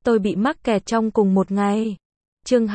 tôi bị mắc kẹt trong cùng một ngày. Chương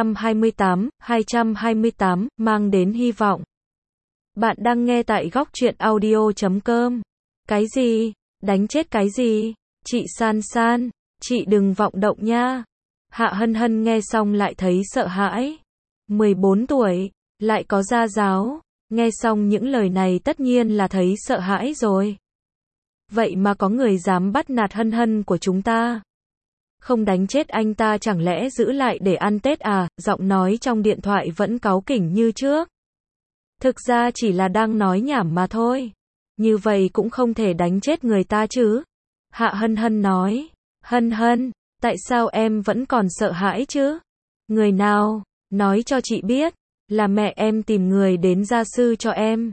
228, mang đến hy vọng. Bạn đang nghe tại góc truyện audio.com. Cái gì? Đánh chết cái gì? Chị San San, chị đừng vọng động nha. Hạ Hân Hân nghe xong lại thấy sợ hãi. 14 tuổi, lại có gia giáo. Nghe xong những lời này tất nhiên là thấy sợ hãi rồi. Vậy mà có người dám bắt nạt Hân Hân của chúng ta. Không đánh chết anh ta chẳng lẽ giữ lại để ăn Tết à? Giọng nói trong điện thoại vẫn cáu kỉnh như trước. Thực ra chỉ là đang nói nhảm mà thôi. Như vậy cũng không thể đánh chết người ta chứ. Hạ Hân Hân nói. Hân Hân, tại sao em vẫn còn sợ hãi chứ? Người nào? Nói cho chị biết. Là mẹ em tìm người đến gia sư cho em.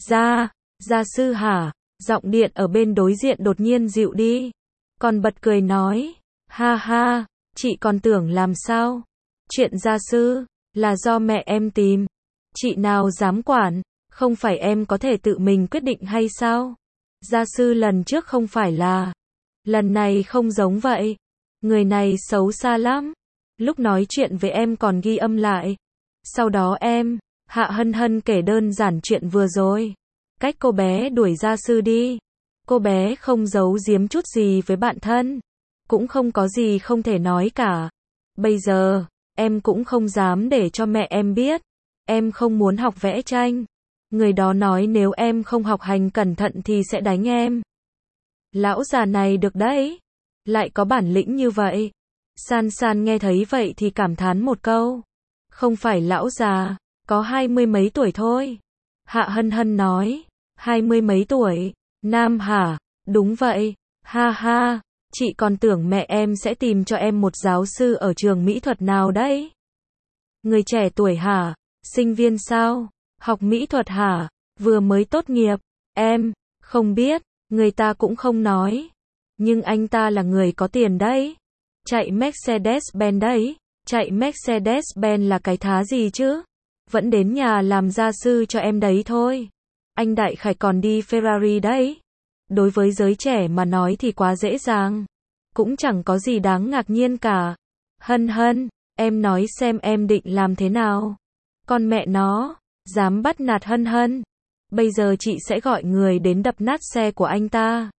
Gia sư hả? Giọng điện ở bên đối diện đột nhiên dịu đi. Còn bật cười nói. Ha ha, chị còn tưởng làm sao? Chuyện gia sư, là do mẹ em tìm. Chị nào dám quản, không phải em có thể tự mình quyết định hay sao? Gia sư lần trước không phải là. Lần này không giống vậy. Người này xấu xa lắm. Lúc nói chuyện với em còn ghi âm lại. Sau đó Hạ Hân Hân kể đơn giản chuyện vừa rồi. Cách cô bé đuổi gia sư đi. Cô bé không giấu giếm chút gì với bạn thân. Cũng không có gì không thể nói cả. Bây giờ, em cũng không dám để cho mẹ em biết. Em không muốn học vẽ tranh. Người đó nói nếu em không học hành cẩn thận thì sẽ đánh em. Lão già này được đấy. Lại có bản lĩnh như vậy. San San nghe thấy vậy thì cảm thán một câu. Không phải lão già, có 20 mấy tuổi thôi. Hạ Hân Hân nói. 20 mấy tuổi, nam hả? Đúng vậy, ha ha. Chị còn tưởng mẹ em sẽ tìm cho em một giáo sư ở trường mỹ thuật nào đấy. Người trẻ tuổi hả? Sinh viên sao? Học mỹ thuật hả? Vừa mới tốt nghiệp. Em không biết, người ta cũng không nói. Nhưng anh ta là người có tiền đấy. Chạy Mercedes-Benz đấy. Chạy Mercedes-Benz là cái thá gì chứ? Vẫn đến nhà làm gia sư cho em đấy thôi. Anh Đại Khải còn đi Ferrari đấy. Đối với giới trẻ mà nói thì quá dễ dàng. Cũng chẳng có gì đáng ngạc nhiên cả. Hân Hân, em nói xem em định làm thế nào? Con mẹ nó, dám bắt nạt Hân Hân. Bây giờ chị sẽ gọi người đến đập nát xe của anh ta.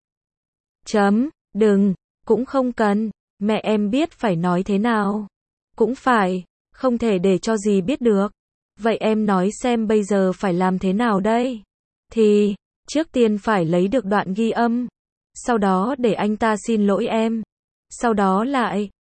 Đừng, cũng không cần. Mẹ em biết phải nói thế nào. Cũng phải, không thể để cho dì biết được. Vậy em nói xem bây giờ phải làm thế nào đây? Thì, trước tiên phải lấy được đoạn ghi âm. Sau đó để anh ta xin lỗi em. Sau đó lại,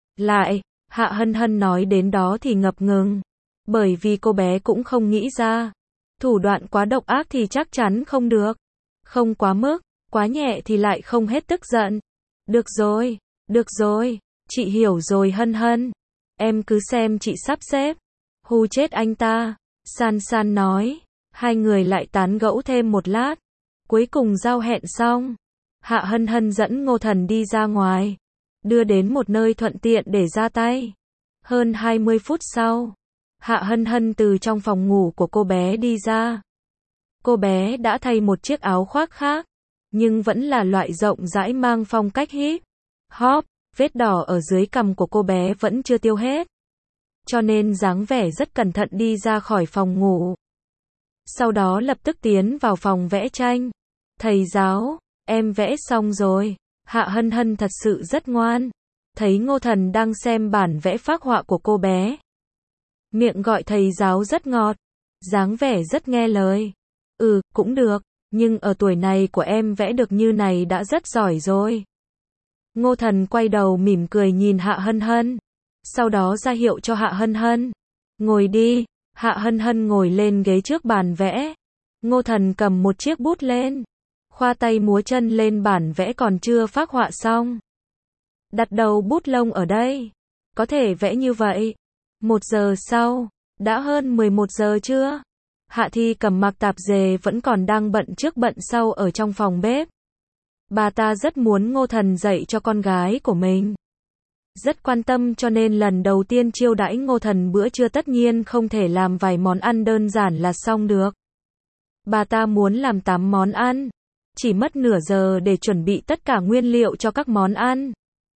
Hạ Hân Hân nói đến đó thì ngập ngừng. Bởi vì cô bé cũng không nghĩ ra. Thủ đoạn quá độc ác thì chắc chắn không được. Không quá mức, quá nhẹ thì lại không hết tức giận. Được rồi, chị hiểu rồi Hân Hân. Em cứ xem chị sắp xếp. Hù chết anh ta. San San nói. Hai người lại tán gẫu thêm một lát. Cuối cùng giao hẹn xong. Hạ Hân Hân dẫn Ngô Thần đi ra ngoài. Đưa đến một nơi thuận tiện để ra tay. Hơn 20 phút sau. Hạ Hân Hân từ trong phòng ngủ của cô bé đi ra. Cô bé đã thay một chiếc áo khoác khác. Nhưng vẫn là loại rộng rãi mang phong cách hip hop. Vết đỏ ở dưới cằm của cô bé vẫn chưa tiêu hết. Cho nên dáng vẻ rất cẩn thận đi ra khỏi phòng ngủ. Sau đó lập tức tiến vào phòng vẽ tranh. Thầy giáo, em vẽ xong rồi. Hạ Hân Hân thật sự rất ngoan. Thấy Ngô Thần đang xem bản vẽ phác họa của cô bé. Miệng gọi thầy giáo rất ngọt. Dáng vẻ rất nghe lời. Cũng được. Nhưng ở tuổi này của em vẽ được như này đã rất giỏi rồi. Ngô Thần quay đầu mỉm cười nhìn Hạ Hân Hân. Sau đó ra hiệu cho Hạ Hân Hân. Ngồi đi. Hạ Hân Hân ngồi lên ghế trước bàn vẽ. Ngô Thần cầm một chiếc bút lên. Khoa tay múa chân lên bản vẽ còn chưa phác họa xong. Đặt đầu bút lông ở đây. Có thể vẽ như vậy. 1 giờ sau. Đã hơn 11 giờ chưa? Hạ Thi cầm mặc tạp dề vẫn còn đang bận trước bận sau ở trong phòng bếp. Bà ta rất muốn Ngô Thần dạy cho con gái của mình. Rất quan tâm cho nên lần đầu tiên chiêu đãi Ngô Thần bữa trưa tất nhiên không thể làm vài món ăn đơn giản là xong được. Bà ta muốn làm 8 món ăn. Chỉ mất nửa giờ để chuẩn bị tất cả nguyên liệu cho các món ăn.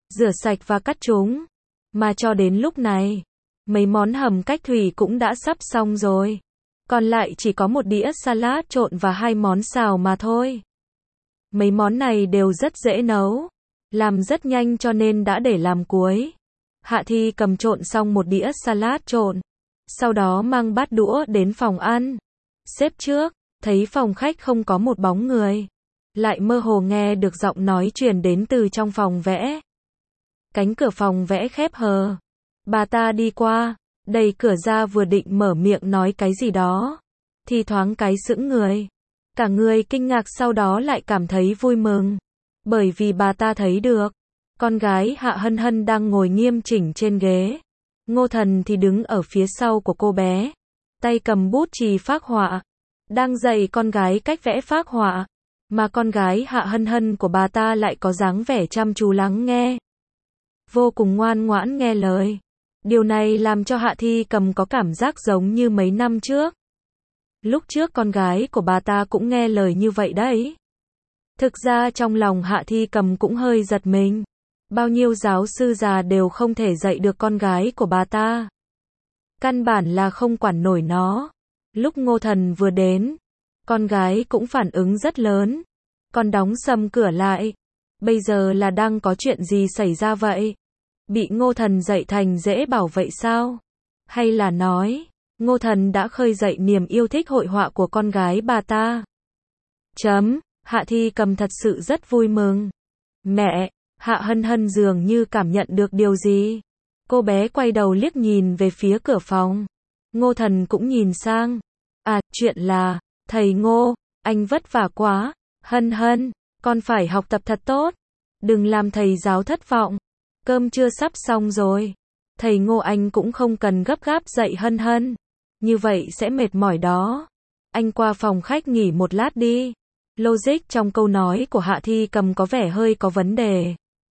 rửa sạch và cắt chúng. Mà cho đến lúc này, mấy món hầm cách thủy cũng đã sắp xong rồi. Còn lại chỉ có một đĩa salad trộn và 2 món xào mà thôi. Mấy món này đều rất dễ nấu, làm rất nhanh cho nên đã để làm cuối. Hạ Thi cầm trộn xong một đĩa salad trộn, sau đó mang bát đũa đến phòng ăn. Xếp trước, thấy phòng khách không có một bóng người. Lại mơ hồ nghe được giọng nói truyền đến từ trong phòng vẽ. Cánh cửa phòng vẽ khép hờ. Bà ta đi qua, đẩy cửa ra vừa định mở miệng nói cái gì đó, thì thoáng cái sững người. Cả người kinh ngạc sau đó lại cảm thấy vui mừng. Bởi vì bà ta thấy được, con gái Hạ Hân Hân đang ngồi nghiêm chỉnh trên ghế. Ngô Thần thì đứng ở phía sau của cô bé, tay cầm bút chì phác họa, đang dạy con gái cách vẽ phác họa. Mà con gái Hạ Hân Hân của bà ta lại có dáng vẻ chăm chú lắng nghe, vô cùng ngoan ngoãn nghe lời. Điều này làm cho Hạ Thi Cầm có cảm giác giống như mấy năm trước. Lúc trước con gái của bà ta cũng nghe lời như vậy đấy. Thực ra trong lòng Hạ Thi Cầm cũng hơi giật mình. Bao nhiêu giáo sư già đều không thể dạy được con gái của bà ta. Căn bản là không quản nổi nó. Lúc Ngô Thần vừa đến, con gái cũng phản ứng rất lớn. Còn đóng sầm cửa lại. Bây giờ là đang có chuyện gì xảy ra vậy? Bị Ngô Thần dạy thành dễ bảo vậy sao? Hay là nói, Ngô Thần đã khơi dậy niềm yêu thích hội họa của con gái bà ta? Hạ Thi Cầm thật sự rất vui mừng. Mẹ, Hạ Hân Hân dường như cảm nhận được điều gì. Cô bé quay đầu liếc nhìn về phía cửa phòng. Ngô Thần cũng nhìn sang. À, chuyện là, thầy Ngô, anh vất vả quá. Hân Hân, con phải học tập thật tốt. Đừng làm thầy giáo thất vọng. Cơm trưa sắp xong rồi. Thầy Ngô anh cũng không cần gấp gáp dạy Hân Hân. Như vậy sẽ mệt mỏi đó. Anh qua phòng khách nghỉ một lát đi. Logic trong câu nói của Hạ Thi Cầm có vẻ hơi có vấn đề.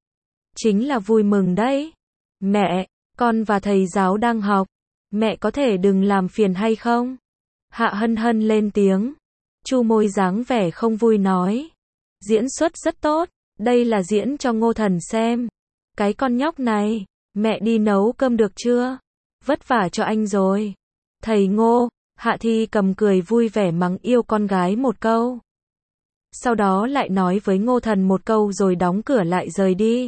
Chính là vui mừng đấy. Mẹ, con và thầy giáo đang học. Mẹ có thể đừng làm phiền hay không? Hạ Hân Hân lên tiếng. Chu môi dáng vẻ không vui nói. Diễn xuất rất tốt. Đây là diễn cho Ngô Thần xem. Cái con nhóc này, mẹ đi nấu cơm được chưa? Vất vả cho anh rồi. Thầy Ngô, Hạ Thi Cầm cười vui vẻ mắng yêu con gái một câu. Sau đó lại nói với Ngô Thần một câu rồi đóng cửa lại rời đi.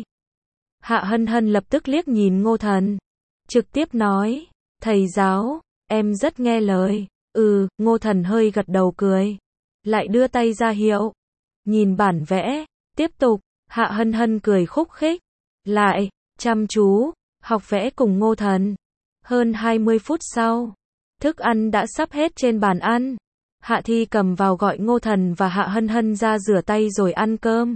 Hạ Hân Hân lập tức liếc nhìn Ngô Thần. Trực tiếp nói, thầy giáo, em rất nghe lời. Ngô Thần hơi gật đầu cười. Lại đưa tay ra hiệu. Nhìn bản vẽ, tiếp tục, Hạ Hân Hân cười khúc khích. Lại, chăm chú, học vẽ cùng Ngô Thần. Hơn 20 phút sau, thức ăn đã sắp hết trên bàn ăn. Hạ Thi Cầm vào gọi Ngô Thần và Hạ Hân Hân ra rửa tay rồi ăn cơm.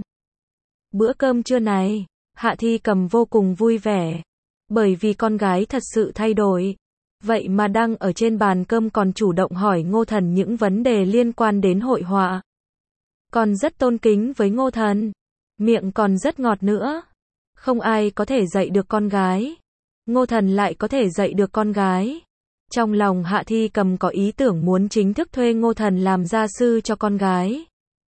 Bữa cơm trưa này, Hạ Thi Cầm vô cùng vui vẻ. Bởi vì con gái thật sự thay đổi. Vậy mà đang ở trên bàn cơm còn chủ động hỏi Ngô Thần những vấn đề liên quan đến hội họa. Còn rất tôn kính với Ngô Thần. Miệng còn rất ngọt nữa. Không ai có thể dạy được con gái. Ngô Thần lại có thể dạy được con gái. Trong lòng Hạ Thi Cầm có ý tưởng muốn chính thức thuê Ngô Thần làm gia sư cho con gái.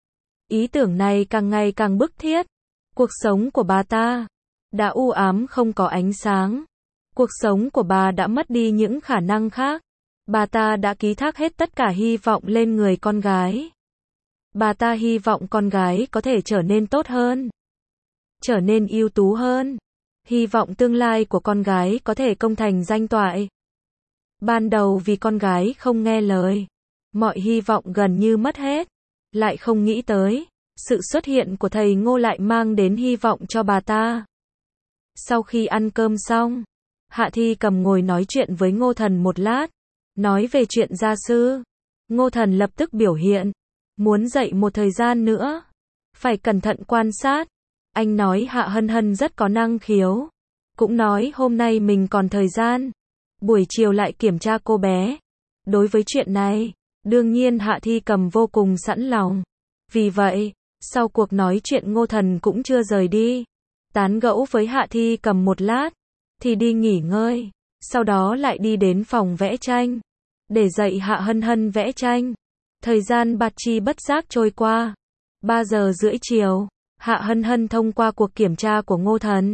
Ý tưởng này càng ngày càng bức thiết. Cuộc sống của bà ta đã u ám không có ánh sáng. Cuộc sống của bà đã mất đi những khả năng khác. Bà ta đã ký thác hết tất cả hy vọng lên người con gái. Bà ta hy vọng con gái có thể trở nên tốt hơn, trở nên ưu tú hơn. Hy vọng tương lai của con gái có thể công thành danh toại. Ban đầu vì con gái không nghe lời, mọi hy vọng gần như mất hết. Lại không nghĩ tới, sự xuất hiện của thầy Ngô lại mang đến hy vọng cho bà ta. Sau khi ăn cơm xong, Hạ Thi Cầm ngồi nói chuyện với Ngô Thần một lát, nói về chuyện gia sư. Ngô Thần lập tức biểu hiện, muốn dạy một thời gian nữa, phải cẩn thận quan sát. Anh nói Hạ Hân Hân rất có năng khiếu, cũng nói hôm nay mình còn thời gian, buổi chiều lại kiểm tra cô bé. Đối với chuyện này, đương nhiên Hạ Thi Cầm vô cùng sẵn lòng. Vì vậy, sau cuộc nói chuyện Ngô Thần cũng chưa rời đi, tán gẫu với Hạ Thi Cầm một lát, thì đi nghỉ ngơi, sau đó lại đi đến phòng vẽ tranh, để dạy Hạ Hân Hân vẽ tranh. Thời gian bạt chi bất giác trôi qua. 3 giờ rưỡi chiều, Hạ Hân Hân thông qua cuộc kiểm tra của Ngô Thần,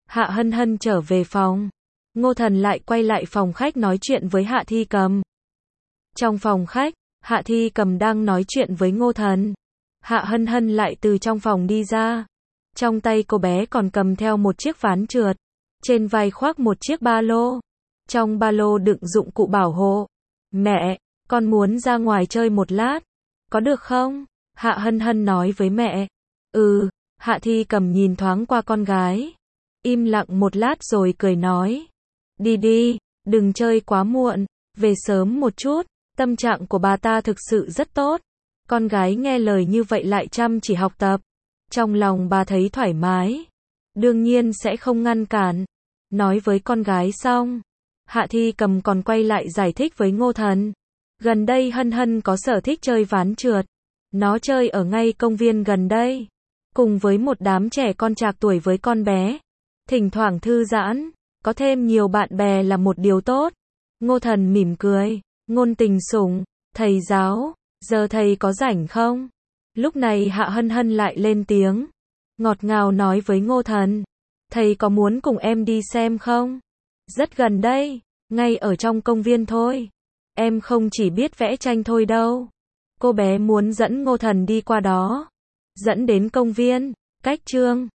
Hạ Hân Hân trở về phòng. Ngô Thần lại quay lại phòng khách nói chuyện với Hạ Thi Cầm. Trong phòng khách, Hạ Thi Cầm đang nói chuyện với Ngô Thần. Hạ Hân Hân lại từ trong phòng đi ra. Trong tay cô bé còn cầm theo một chiếc ván trượt. Trên vai khoác một chiếc ba lô. Trong ba lô đựng dụng cụ bảo hộ. Mẹ, con muốn ra ngoài chơi một lát. Có được không? Hạ Hân Hân nói với mẹ. Hạ Thi Cầm nhìn thoáng qua con gái. Im lặng một lát rồi cười nói. Đi đi, đừng chơi quá muộn, về sớm một chút, tâm trạng của bà ta thực sự rất tốt. Con gái nghe lời như vậy lại chăm chỉ học tập. Trong lòng bà thấy thoải mái. Đương nhiên sẽ không ngăn cản. Nói với con gái xong, Hạ Thi Cầm còn quay lại giải thích với Ngô Thần. Gần đây Hân Hân có sở thích chơi ván trượt. Nó chơi ở ngay công viên gần đây. Cùng với một đám trẻ con trạc tuổi với con bé. Thỉnh thoảng thư giãn, có thêm nhiều bạn bè là một điều tốt. Ngô Thần mỉm cười. Ngôn Tình sủng, thầy giáo, giờ thầy có rảnh không? Lúc này Hạ Hân Hân lại lên tiếng. Ngọt ngào nói với Ngô Thần. Thầy có muốn cùng em đi xem không? Rất gần đây, ngay ở trong công viên thôi. Em không chỉ biết vẽ tranh thôi đâu. Cô bé muốn dẫn Ngô Thần đi qua đó. Dẫn đến công viên, cách trường.